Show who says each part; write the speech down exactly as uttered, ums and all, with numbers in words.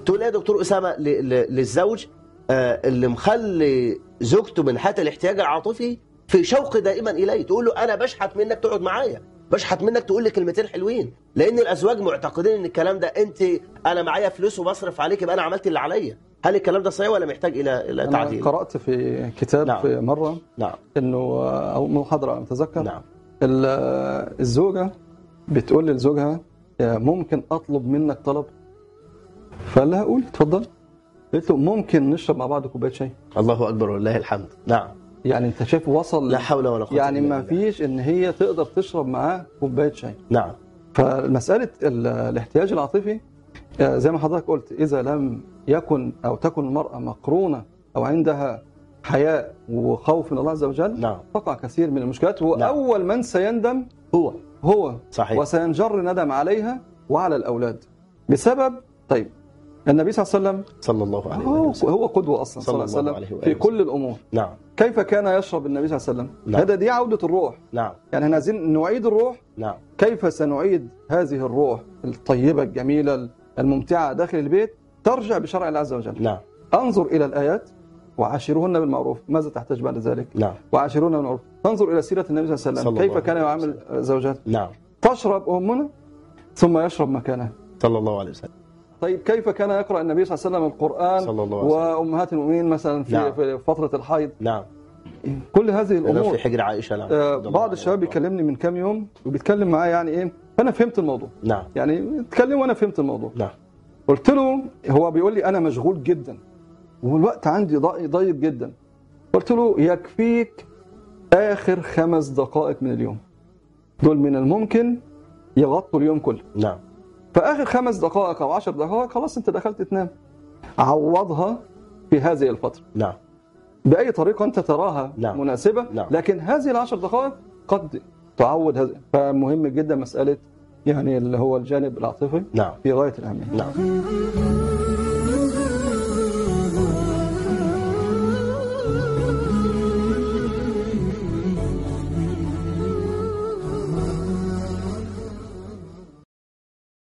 Speaker 1: تقول ايه يا دكتور اسامه للزوج اللي مخلي زوجته من حالة الاحتياج العاطفي في شوق دائما اليه؟ تقول له انا بشحت منك تقعد معايا، بشحت منك تقول لي كلمتين حلوين، لان الازواج معتقدين ان الكلام ده انت انا معايا فلوس وبصرف عليك يبقى انا عملت اللي عليا. هل الكلام ده صحيح ولا محتاج الى الى تعديل؟
Speaker 2: انا قرات في كتاب
Speaker 1: نعم.
Speaker 2: في مره
Speaker 1: نعم.
Speaker 2: انه او محاضره اتذكر.
Speaker 1: نعم.
Speaker 2: الزوجه بتقول لزوجها ممكن اطلب منك طلب؟ فقال لها قول اتفضل. قلت له ممكن نشرب مع بعض كوبايه شاي؟
Speaker 1: الله اكبر ولله الحمد. نعم.
Speaker 2: يعني انت شايف وصل
Speaker 1: لا حول ولا قوه
Speaker 2: يعني ما فيش ان هي تقدر تشرب معاه كوبايه شاي.
Speaker 1: نعم.
Speaker 2: فمساله الاحتياج العاطفي زي ما حضرتك قلت، اذا لم يكن او تكن المراه مقرونه او عندها حياء وخوف من الله عز وجل،
Speaker 1: نعم.
Speaker 2: تقع كثير من المشكلات، واول نعم. من سيندم
Speaker 1: هو
Speaker 2: هو
Speaker 1: صحيح.
Speaker 2: وسينجر ندم عليها وعلى الاولاد بسبب. طيب النبي صلى الله عليه وسلم
Speaker 1: صلى الله عليه
Speaker 2: وسلم هو قدوة أصلا
Speaker 1: صلى
Speaker 2: صلى الله
Speaker 1: عليه
Speaker 2: وسلم في كل الأمور.
Speaker 1: نعم.
Speaker 2: كيف كان يشرب النبي صلى الله عليه وسلم؟
Speaker 1: نعم.
Speaker 2: هذا دي عودة الروح.
Speaker 1: نعم.
Speaker 2: يعني احنا عايزين نعيد الروح.
Speaker 1: نعم.
Speaker 2: كيف سنعيد هذه الروح الطيبة الجميلة الممتعة داخل البيت؟ ترجع بشرع الله عز وجل.
Speaker 1: نعم.
Speaker 2: انظر إلى الآيات وعاشروهن بالمعروف، ماذا تحتاج بعد ذلك؟
Speaker 1: نعم.
Speaker 2: وعاشروهن بالمعروف. تنظر إلى سيرة النبي صلى الله عليه وسلم كيف كان يعامل زوجاته.
Speaker 1: نعم.
Speaker 2: تشرب أمنا ثم يشرب مكانها
Speaker 1: صلى الله عليه وسلم.
Speaker 2: طيب كيف كان يقرأ النبي صلى الله عليه وسلم القرآن
Speaker 1: صلى الله عليه وسلم.
Speaker 2: وأمهات المؤمنين مثلا في,
Speaker 1: نعم.
Speaker 2: في فترة الحيض؟
Speaker 1: نعم.
Speaker 2: كل هذه الأمور
Speaker 1: في حجر عائشة. نعم.
Speaker 2: آه بعض الشباب بيكلمني من كام يوم وبيتكلم معايا يعني إيه، فأنا فهمت الموضوع.
Speaker 1: نعم.
Speaker 2: يعني اتكلم وأنا فهمت الموضوع.
Speaker 1: نعم.
Speaker 2: قلت له، هو بيقول لي أنا مشغول جدا والوقت عندي ضيق جدا. قلت له يكفيك آخر خمس دقائق من اليوم، دول من الممكن يغطوا اليوم كله.
Speaker 1: نعم.
Speaker 2: فآخر خمس دقائق أو عشر دقائق خلاص أنت دخلت تنام، عوضها في هذه الفترة.
Speaker 1: نعم.
Speaker 2: بأي طريقة أنت تراها
Speaker 1: نعم.
Speaker 2: مناسبة.
Speaker 1: نعم.
Speaker 2: لكن هذه العشر دقائق قد تعوض هذا. فمهم جدا مسألة يعني اللي هو الجانب العاطفي.
Speaker 1: نعم.
Speaker 2: في غاية الأهمية.
Speaker 1: نعم.